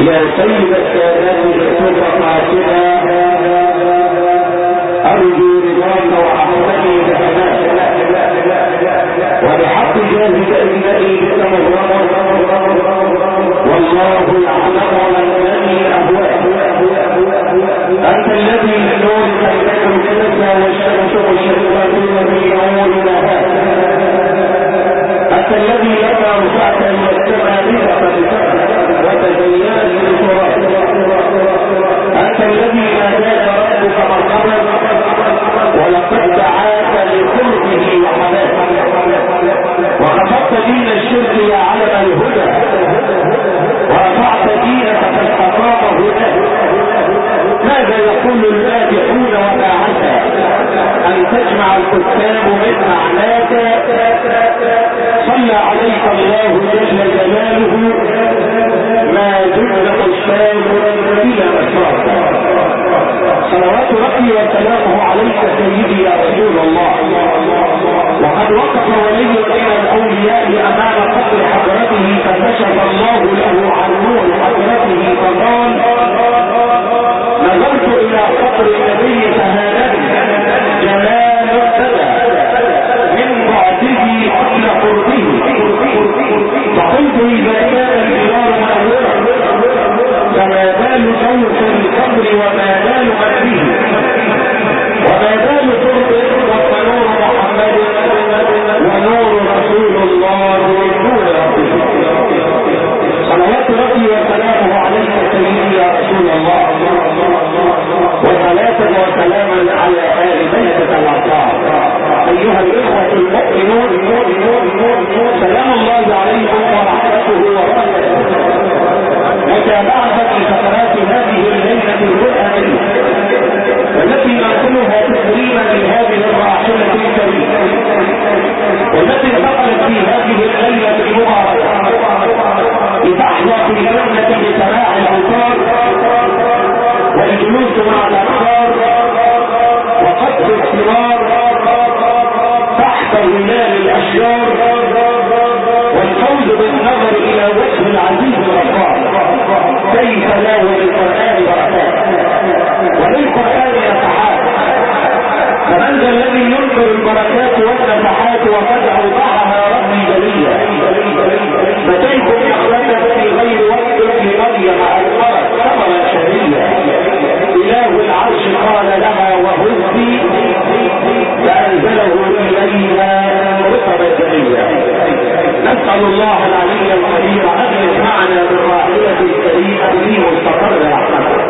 يا سيد السادات جئتك قاصدا ارجو رضاك وعفوك وبحق جاهك انني بك مغرم والله يعلم انني اهواك. انت الذي من نورك يدخل الكنسة والشمس والشياطين في نورنا. انت الذي لما رفعت الى السماء بك وتزينت بصراط. انت الذي ناداك ربك مرحبا ولقد دعاك لقربه وحماه وخفضت دين الشرك يا علم الهدى ورفعت دينك فاستقام هداه. ماذا يقول المادحون وما عسى ان تجمع الكتاب من معناك. صلى عليك الله جل جلاله ما دمت الشام الى مسراك. صلوات ربي وسلامه عليك سيدي يا رسول الله. وقد وقف ولي بين الاولياء امام قبر حضرته فكشف الله له عن نور حضرته فقال نظرت الى قبر النبي فهانني جمال ابتدى من بعده قبل قربه فقلت اذا كان الجوار منورا فما بال موت القبر وما بال من به وما بال قرب ونور محمد ونور رسول الله ونور ربه. صلوات ربي وسلامه عليك سيدي يا رسول الله وصلاة وسلاما على آل بيتك الأطهار. أيها الإخوة المؤمنون سلام الله عليكم ورحمته وبركاته. متابعة لفقرات هذه الليلة القرآنية والتي ننقلها تكريما لهذه الراحلة الكريمة والتي انتقلت في هذه الليلة المباركة لتحظى في الجنة بسماع الأوتار والجلوس مع الأبصار وقصد الثمار تحت ظلال الأشجار والفوز بالنظر إلى وجه العزيز الغفار. كيف لا وللقرآن بركات وللقرآن نفحات. فمن ذا الذي ينكر البركات والنفحات وقد أوضحها ربي جليا. فتيكم أخلتت في غير وقت لمريم أنكرت ثمرا شهيا. إله العرش قال لها وهزي فأنزله إليها رطبا جليا. نسأل الله العلي القدير أن يجمعنا بالراحلة الكريمة في مستقر رحمته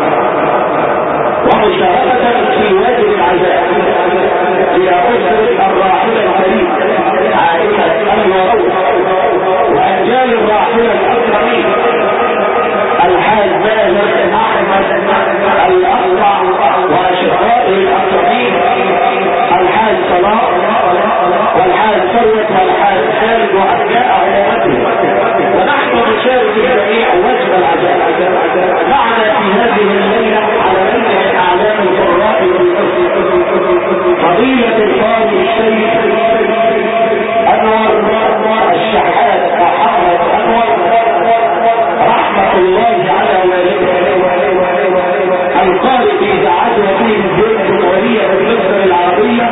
ومشاركة في واجب العزاء إلى أسرة الراحلة الكريمة عائلة الوروح وأنجال الراحلة الأكرمين الحاج ماهر أحمد الأقطع وأشقائه الأكرمين الحاج صلاح والحاج ثروت والحاج خالد وأبناء عمومته. ونحن نشارك الجميع وجه العزاء معنا في هذه الليلة على من أعلام القراء فضيلة القاضي الشيخ أنور الشحات محمد أنور رحمة الله على والده القارئ في إذاعات وكيل الجمهورية في مصر العربية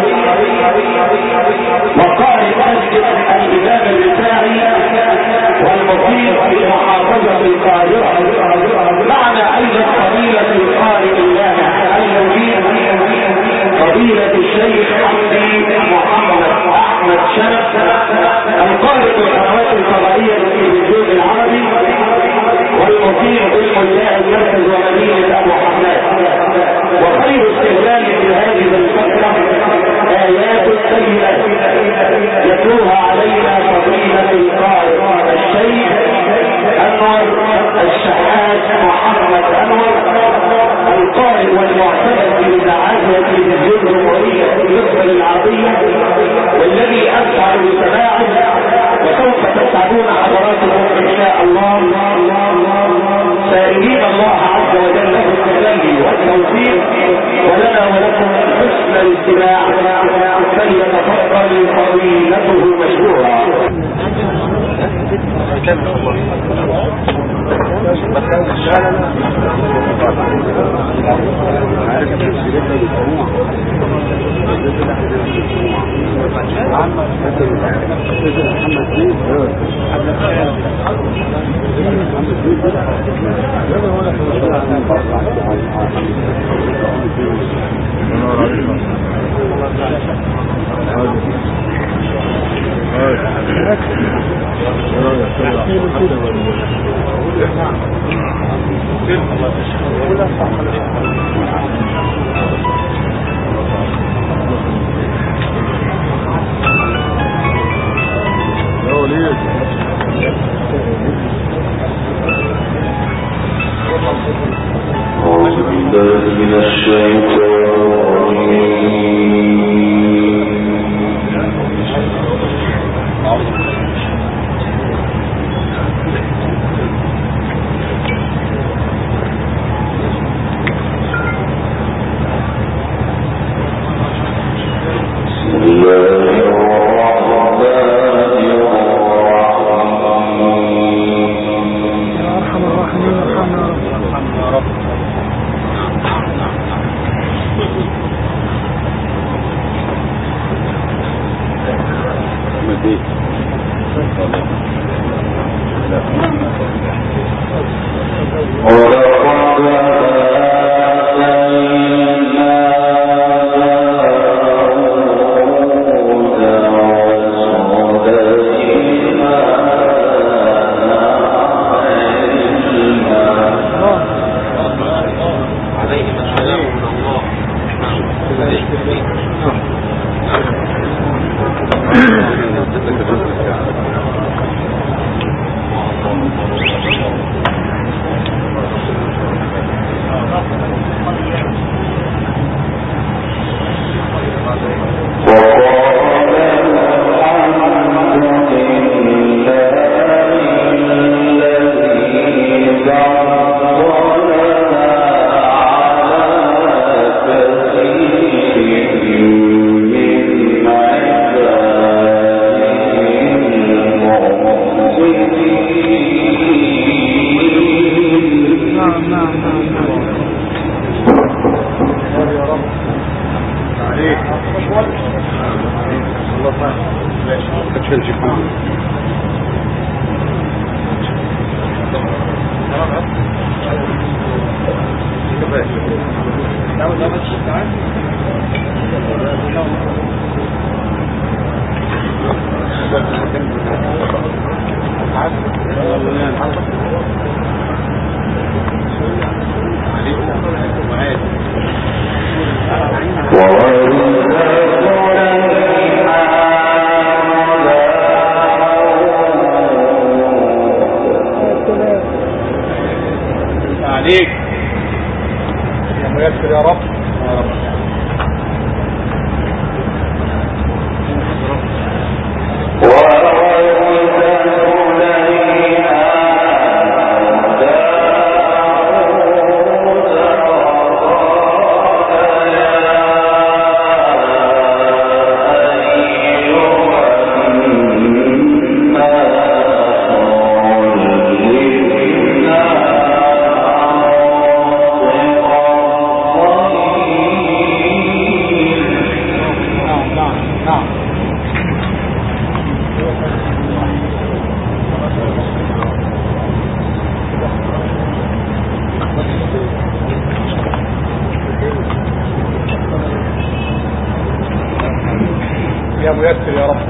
وقارئ مسجد الإمام الرفاعي والمقيم في محافظة القاهرة. معنا أيضا فضيلة القارئ اللامع المجيد فضيلة الشيخ حمدي محمد أحمد شنف القارئ بالقنوات الفضائية في الجزء العربي والمقيم بالملاء المركز ومدينة أبو حماد. وخير استهلال في هذه الفترة آيات سيئة يتلوها علينا فضيلة القارئ الشيخ أنور الشحات محمد أنور القارئ والمعتمد في إذاعات وتلفزيون جمهورية مصر العربية والذي أسعد بسماعه وسوف تسعدون حضراتكم إن شاء الله سائلين الله عز وجل له التجلي والتوفيق ولنا ولكم حسن الاستماع فليتفضل فضيلته مشكورا. يا ميسر يا رب.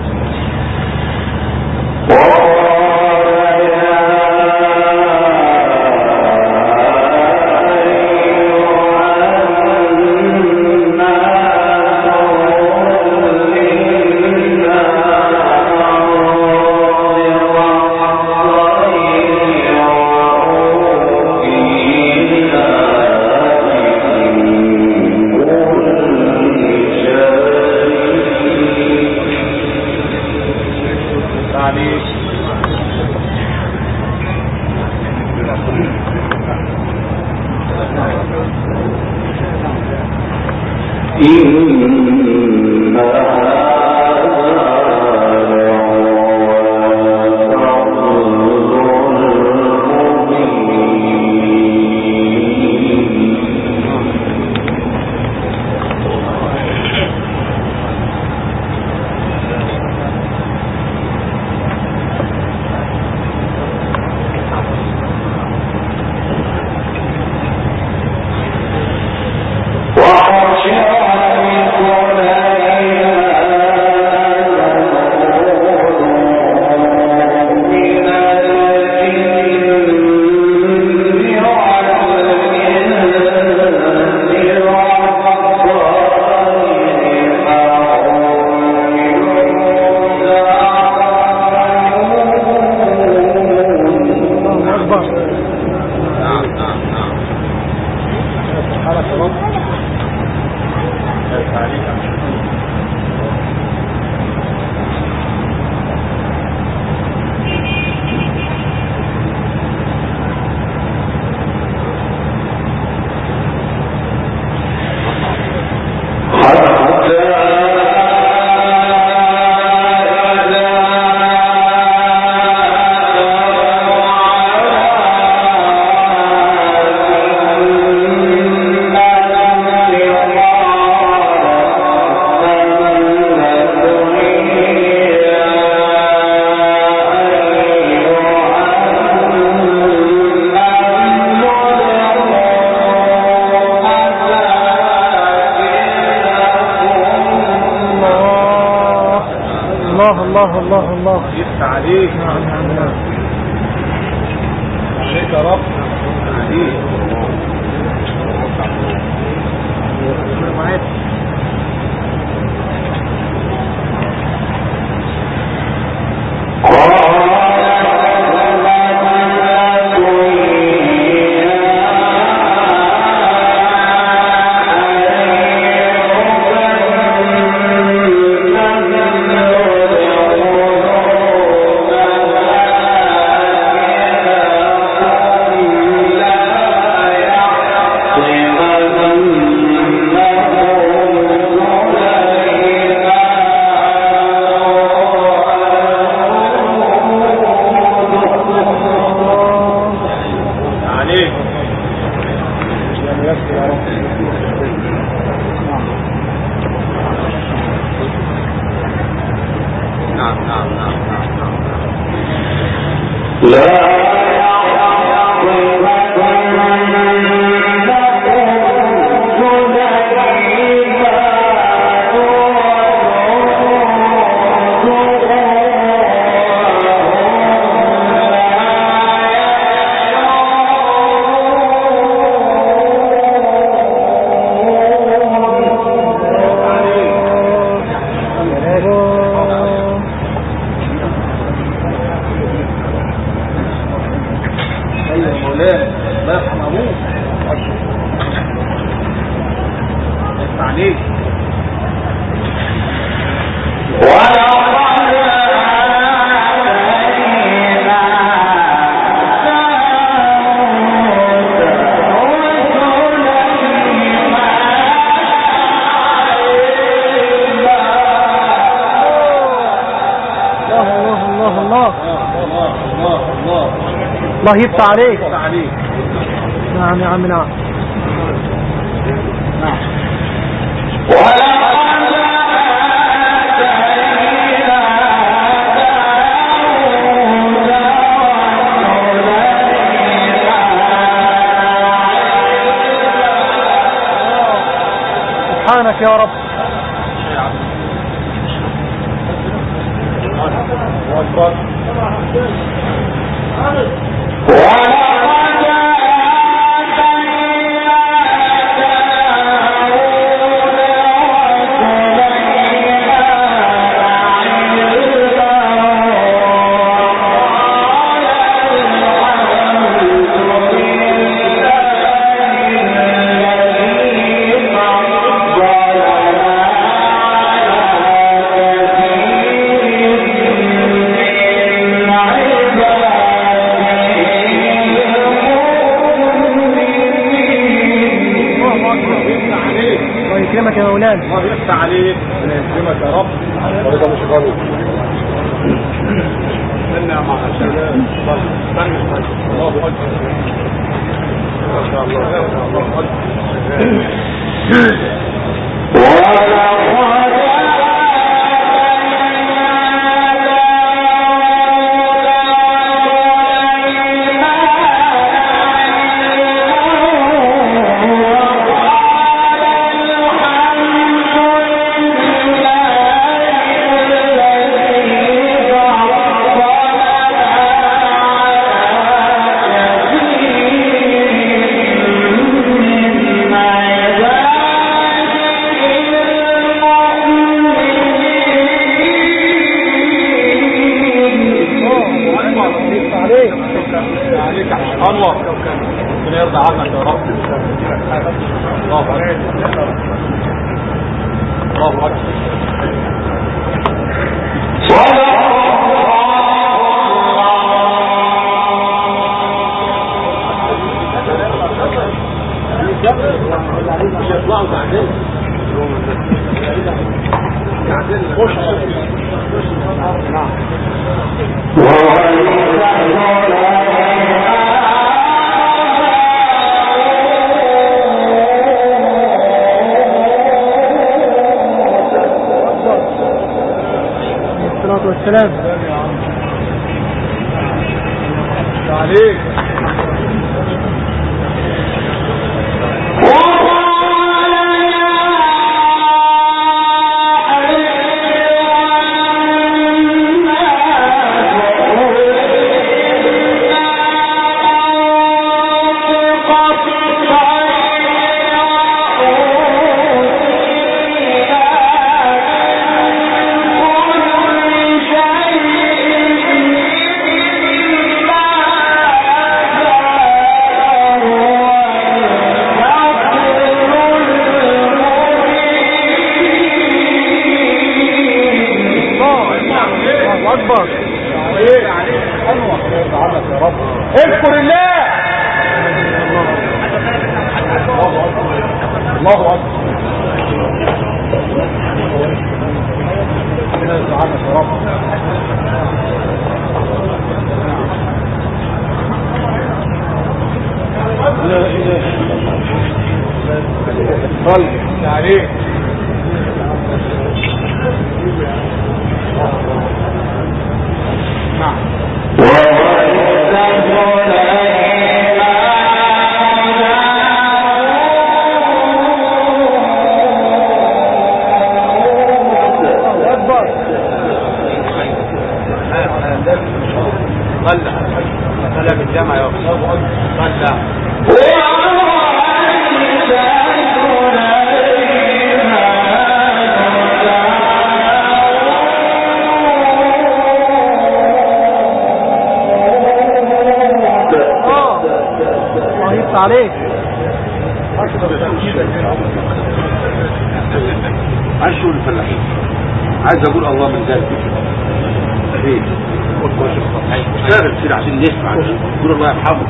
الله الله الله الله. يفتح عليك. نعم نعم نعم. عليك يا رب. عليك. الله يفتح عليك. نعم يا عم نعم. سبحانك يا رب. يكرمك يا مولانا. الله يفتح عليك. يكرمك يا رب. ورضا مش غلط. استنى يا مع السلامة. استنى. الله أكبر. ما شاء الله. الله أكبر. ربنا يرضى عنك يا رب. الله أكبر. الله أكبر. يطلعوا بعدين. خش. نعم. الصلاة والسلام عليك. اذكر الله. الله اكبر. ربنا يسعدك يا رب. لا اله الا الله. صل عليه. نعم. صلى بالجامعة يا أخي. صلى. عليك. عايز شغل الفلاحين، عايز اقول الله من ذلك ايه اشتغل كده عشان نسمع قول الله يرحمه.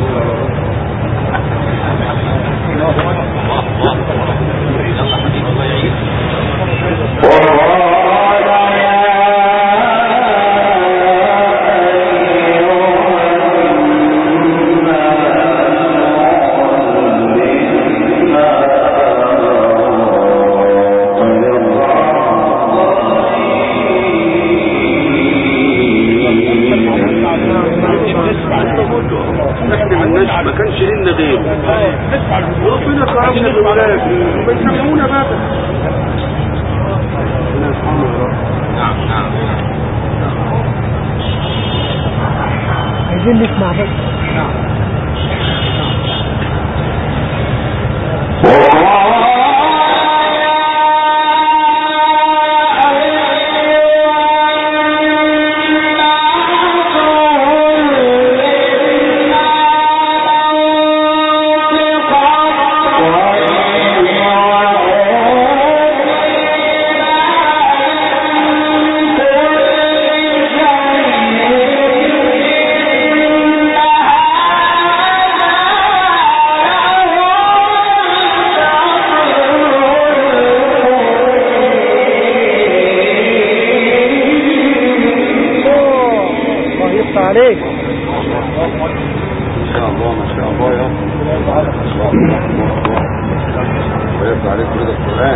ما كانش لنا غيره وربنا كرمنا بالولاية وبيسمونا بابا. نعم نعم عايزين نسمع بس. نعم عليك. ما شاء الله ما شاء الله يا رب. ويرضى عليك رضا القرآن.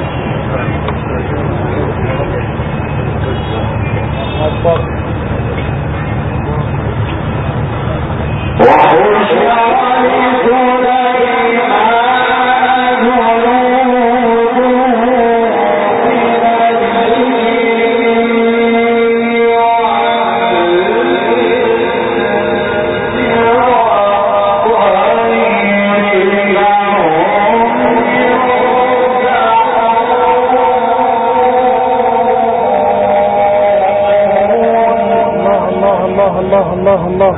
الله الله الله.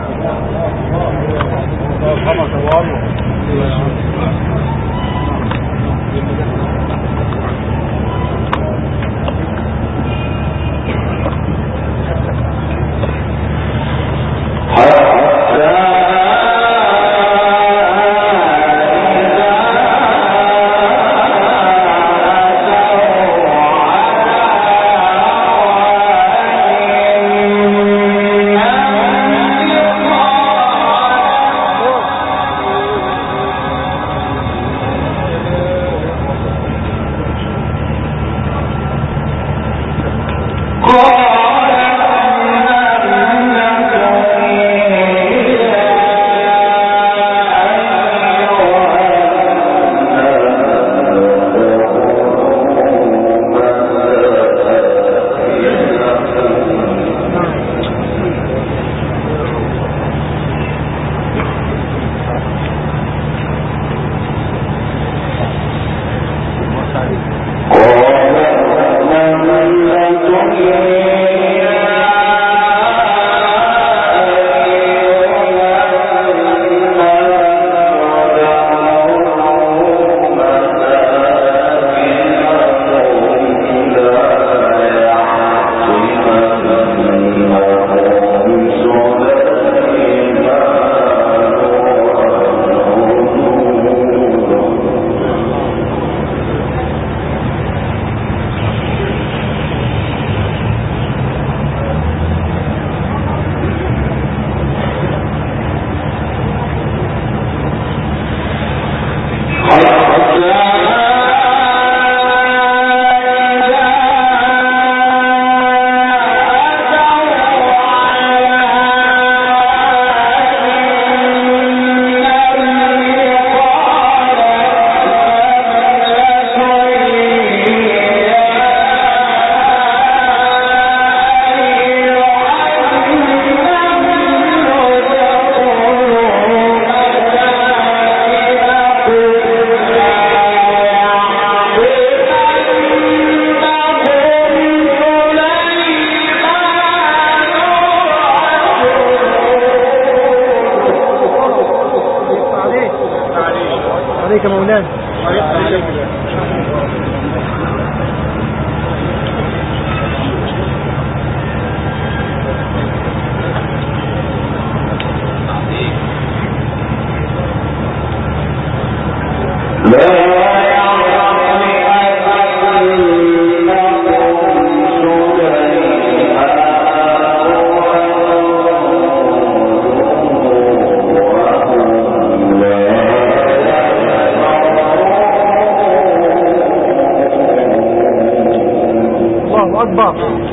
الله أكبر.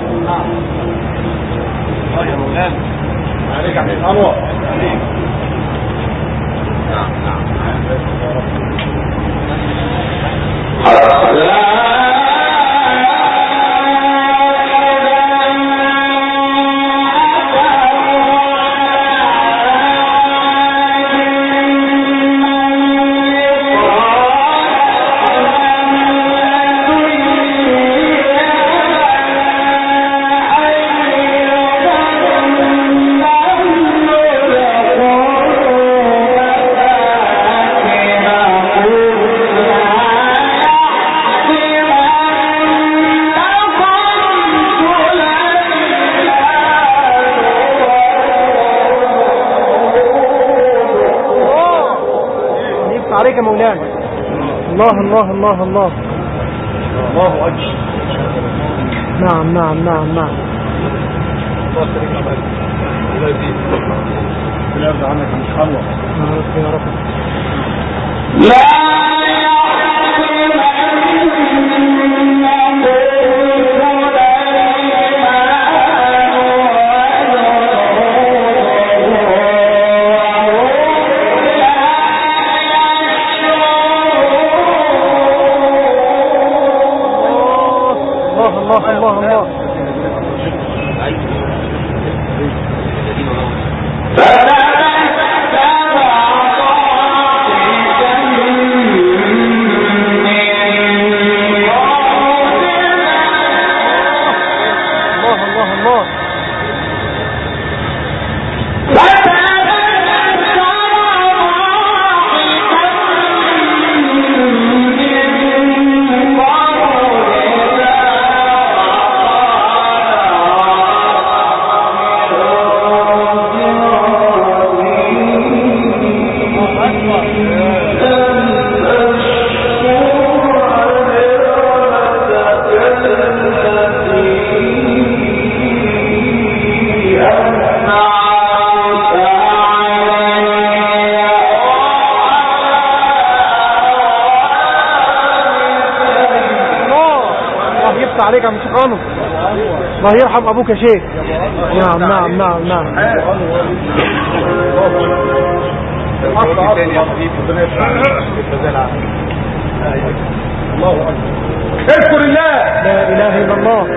يا مولانا عليك عليك أنور عليك. نعم عليك يا مولانا. الله الله الله الله الله أكبر. نعم نعم نعم نعم. الله يسلمك الله يزيد. ربنا يرضى عنك يا مش حلوة. يا رب. الله الله الله. عليك يا مش قانون. الله يرحم ابوك يا شيخ. نعم نعم نعم نعم. الله اكبر. اذكر الله. لا اله الا الله.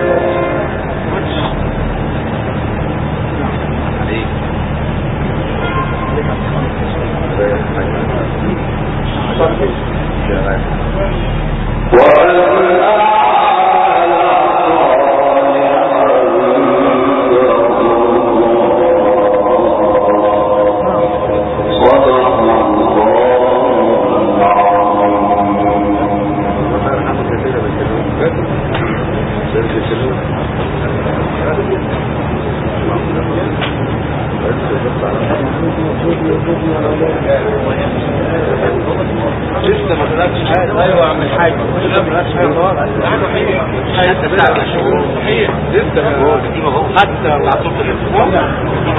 لسه ما طلعتش حاجه. ايوه يا عم الحاج لسه ما طلعتش حاجه. حتى بتاع الشهور صحيح لسه حتى بتاع صوت الاتصال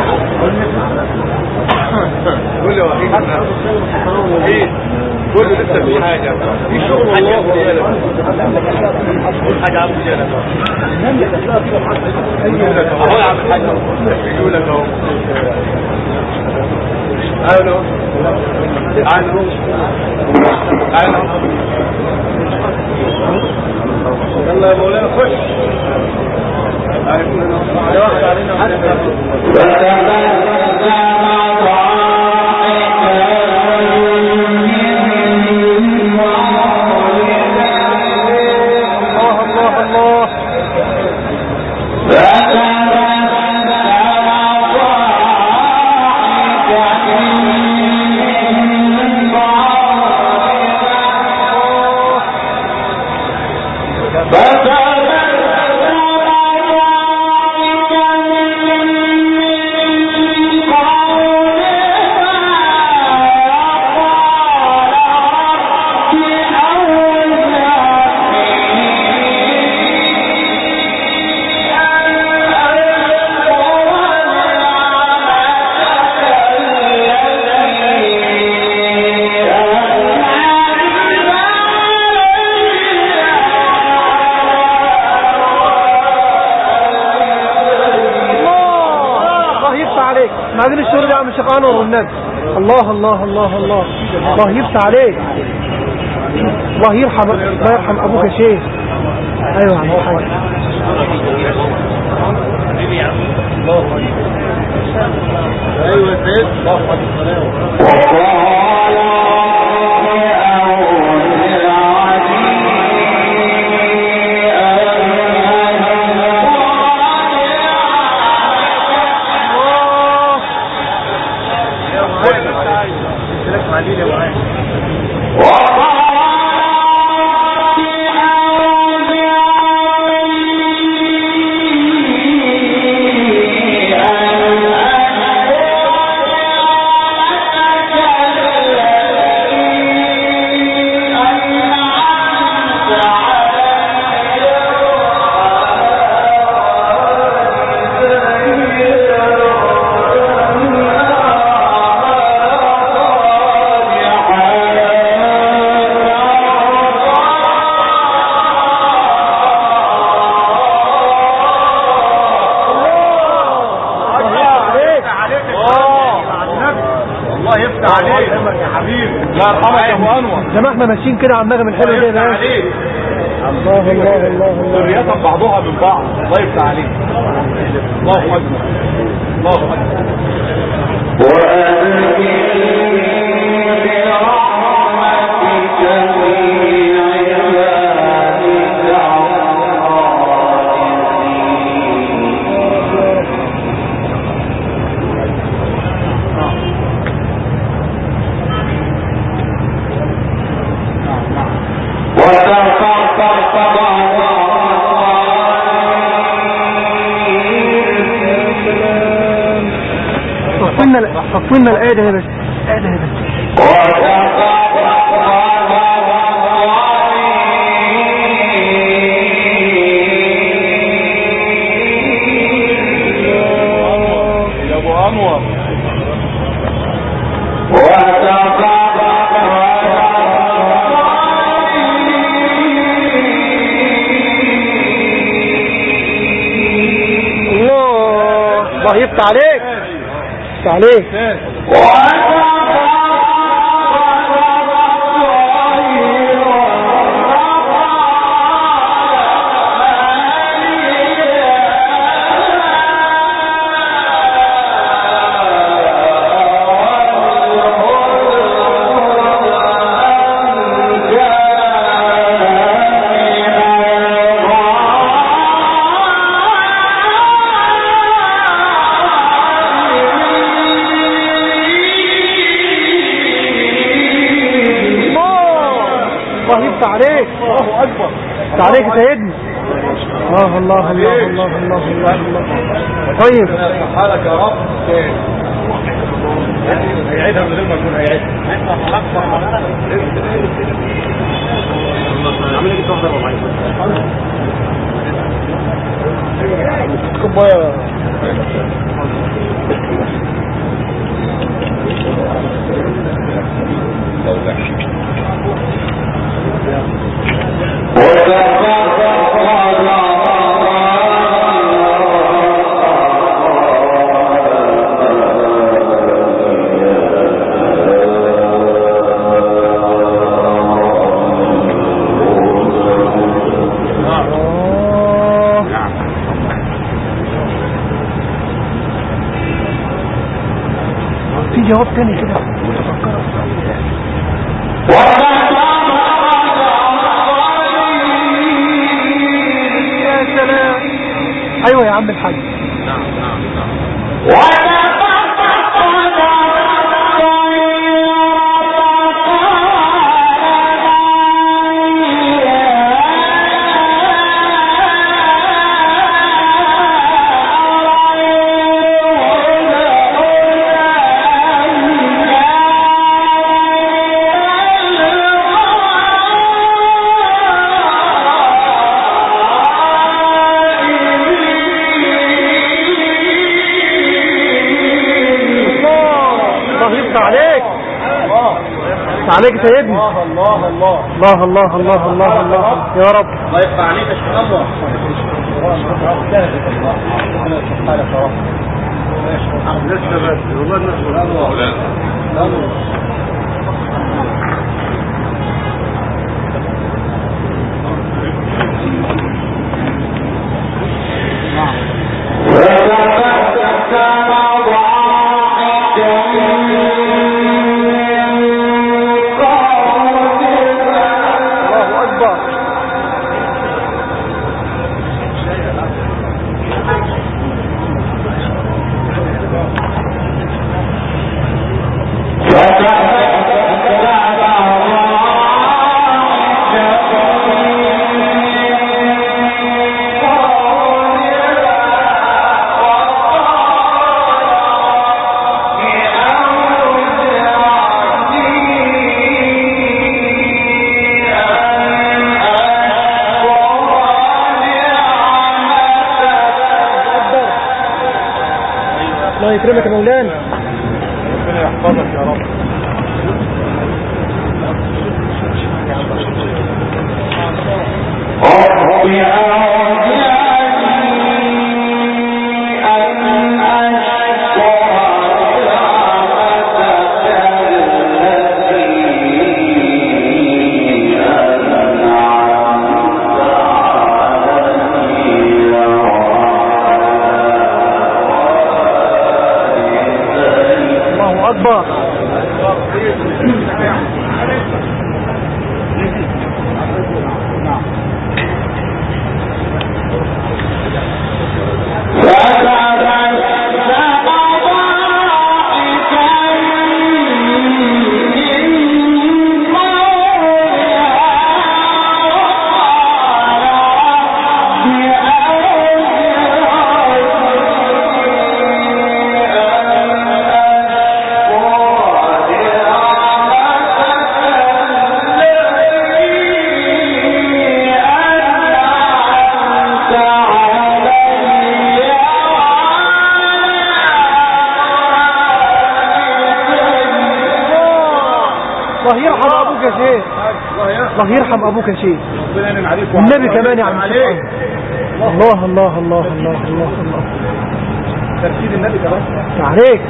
قول له ايه كل لسه في حاجه في شغل والله كل حاجه عم جانا اهو يا عم الحاج بيقول لك اهو الو الو يلا يا مولانا خش احنا عايزين الشهور دي يا عم الشيخ انور والنبي. الله الله الله الله الله يفتح عليك. الله يرحم ابوك يا شيخ. ايوه يا عم الحاج. ايوه يا سيد زي ما احنا ماشيين كده على النغم الحلو ده بقى. الله الله الله ذريات بعضها من بعض. الله يفتح عليك. الله اكبر الله اكبر. صفونا الآية ده بس. آية يا ابو انور. الله يفتح عليك. يفتح عليك. عليك. الله اكبر. عليك يا سيدنا. الله الله الله الله الله الله. طيب حالك يا رب. هيعيدها من غير ما يكون هيعيدها. عامل ايه تحضر والله. كوبايه في جواب تاني كده متفكرة. يا سلام. ايوه يا عم الحاج. عليك سيدنا. الله الله الله الله الله الله الله الله يا رب. الله يفتح عليك يا شيخ الله. لسه بس والله الناس الله يكرمك يا مولانا. ربنا يحفظك يا رب. أكبر. الله يرحم ابوك يا شيخ. الله يرحم ابوك يا شيخ. النبي كمان يا عم. الله الله الله الله الله الله. ترتيب النبي كمان عليك.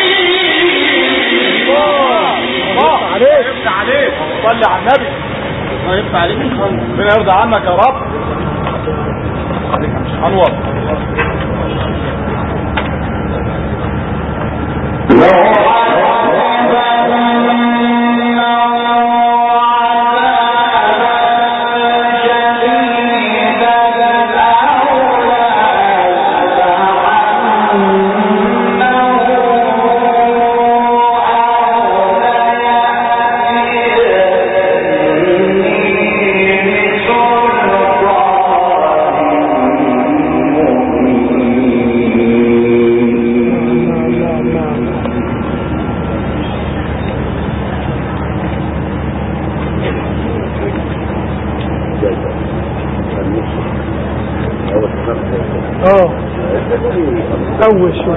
صلي على النبي. الله يفتح عليك، ربنا يرضى عنك يا رب. عليك مش انور. أول شوف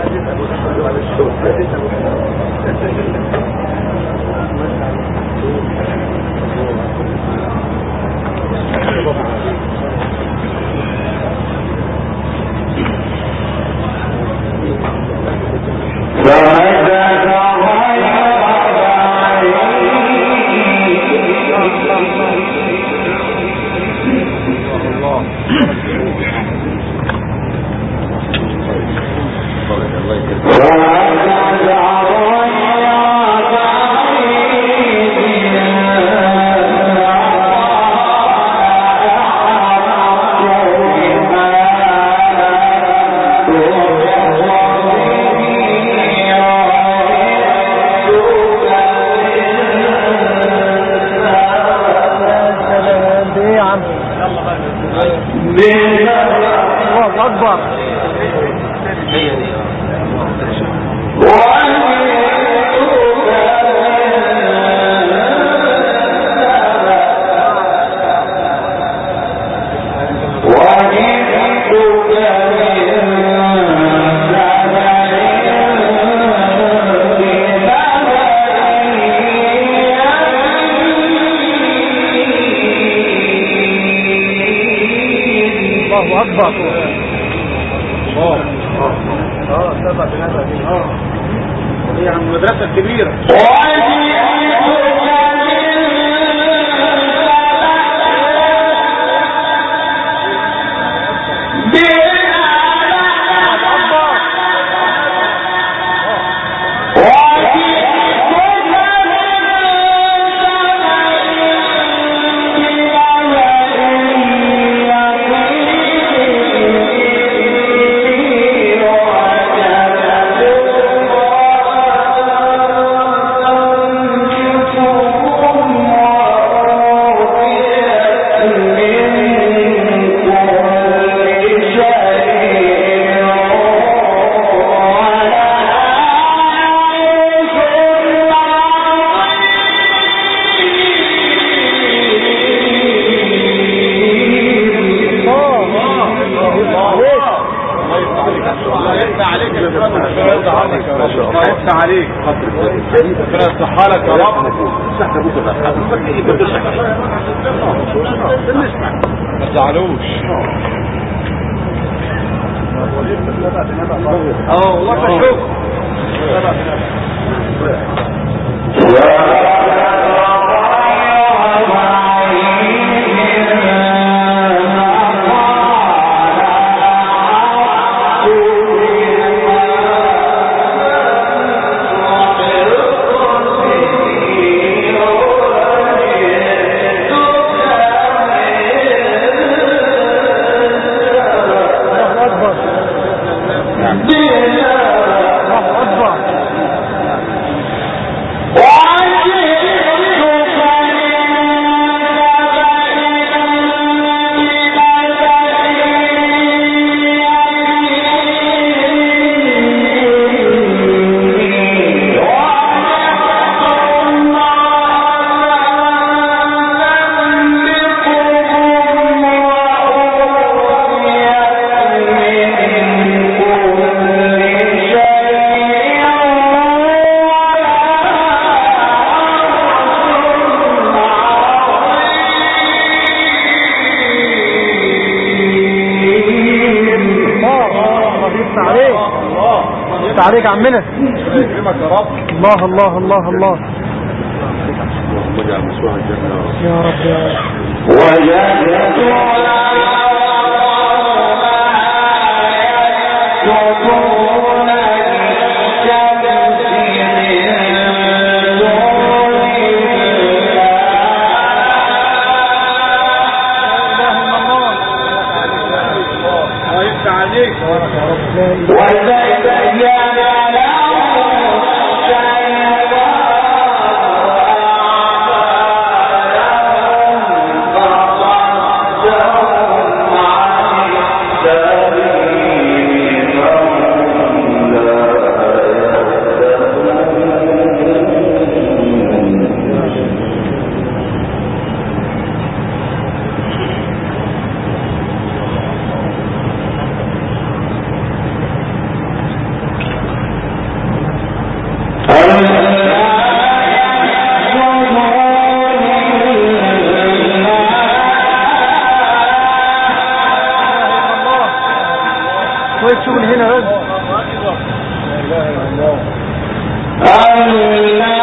المدرسة الكبيرة عليك ربنا يصحى لك يا رب. ما تزعلوش. والله شوف عليك عمنا. الله الله الله الله. يا رب يا رب. شوف من هنا بس. لا اله الا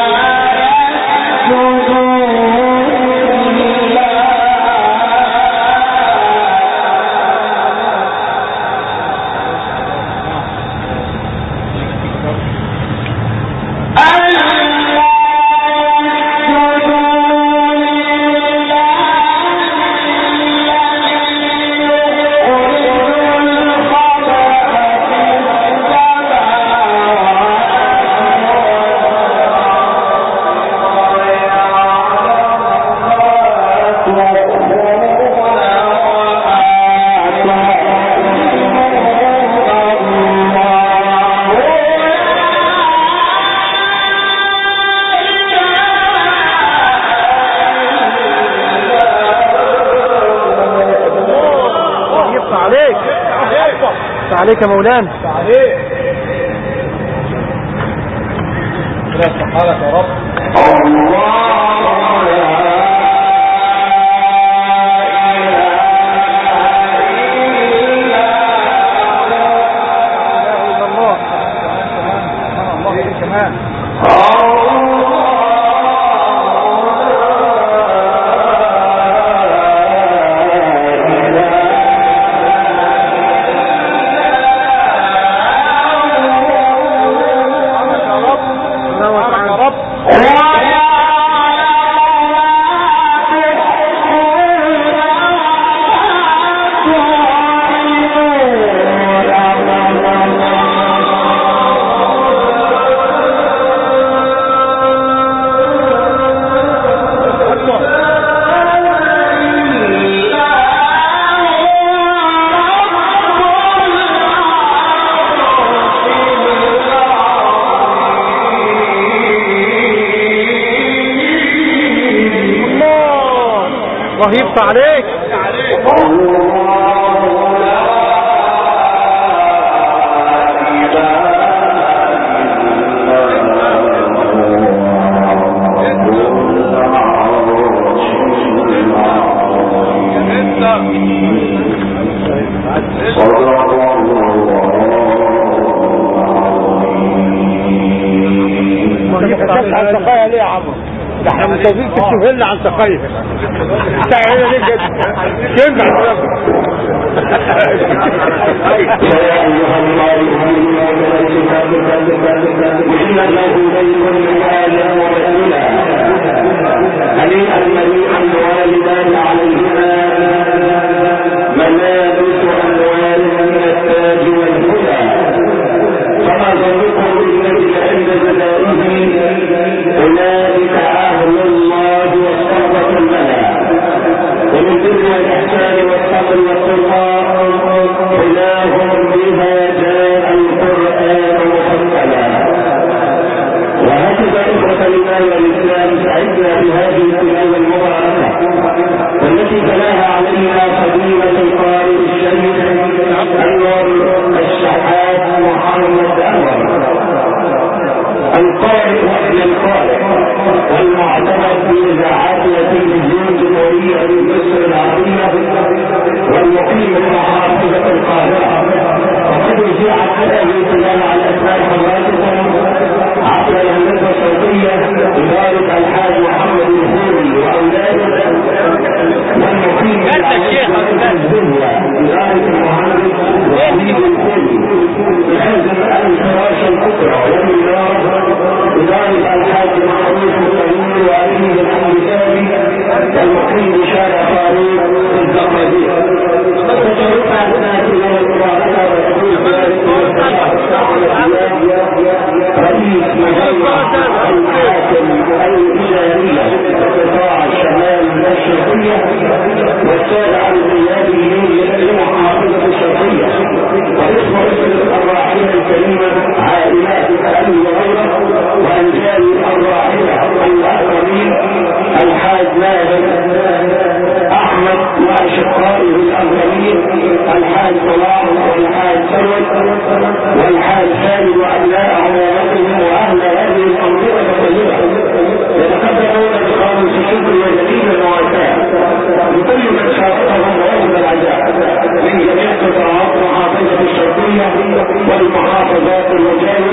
عليك يا مولانا. عليك لا سبحانك يا رب. الله يفتح عليك. عن سقايا ليه يا عمرو؟ ده احنا متوفين تشوفنا عن سقايا. تعالى ليه كده؟ كلمة هنيئا مريئا الوالدان عليهما ملابس أموال من التاج والهدى فما ظنكم بالذي عند جزائه أولئك أهل الله والصحبة الملا ومن البر والإحسان والصبر والتقى إلههم بها جاء القرآن مفصلا. وهكذا إخوة الإيمان والإسلام سعدنا بهذه التلاوة المباركة والتي تلاها علينا فضيلة القارئ الشريف أنور الشحات محمد أنور القارئ وابن القارئ والمعتمد بإذاعات وتلفزيون جمهورية مصر العربية والمقيم بمحافظة القاهرة وقد أذيعت هذه التلاوة على أسماء حضراتكم عبر الهندسة الصوتية إدارة الحاج محمد الخوري المقيم بشارع خالد الزقازيق. تشرفنا الناس الى المباركه رئيس مجمع المحاكم الإدارية قطاع الشمال الشرقية والتابع لقياده لمحافظة الشرقية واسم الراحلة الكريمة عائلات أبي هريرة وأنجال الراحلة الأكرمين الحاج ماهر أحمد وأشقائه الأكرمين الحاج صلاح والحاج ثروت والحاج خالد وأبنائهم وأهلهم وأهل هذه المنطقة الطيبة يتقدمون بخالص الشكر وجليل المواساة لكل من شاركهم ووجد العزاء من جميع قطاعات محافظة الشرقية والمحافظات المجاورة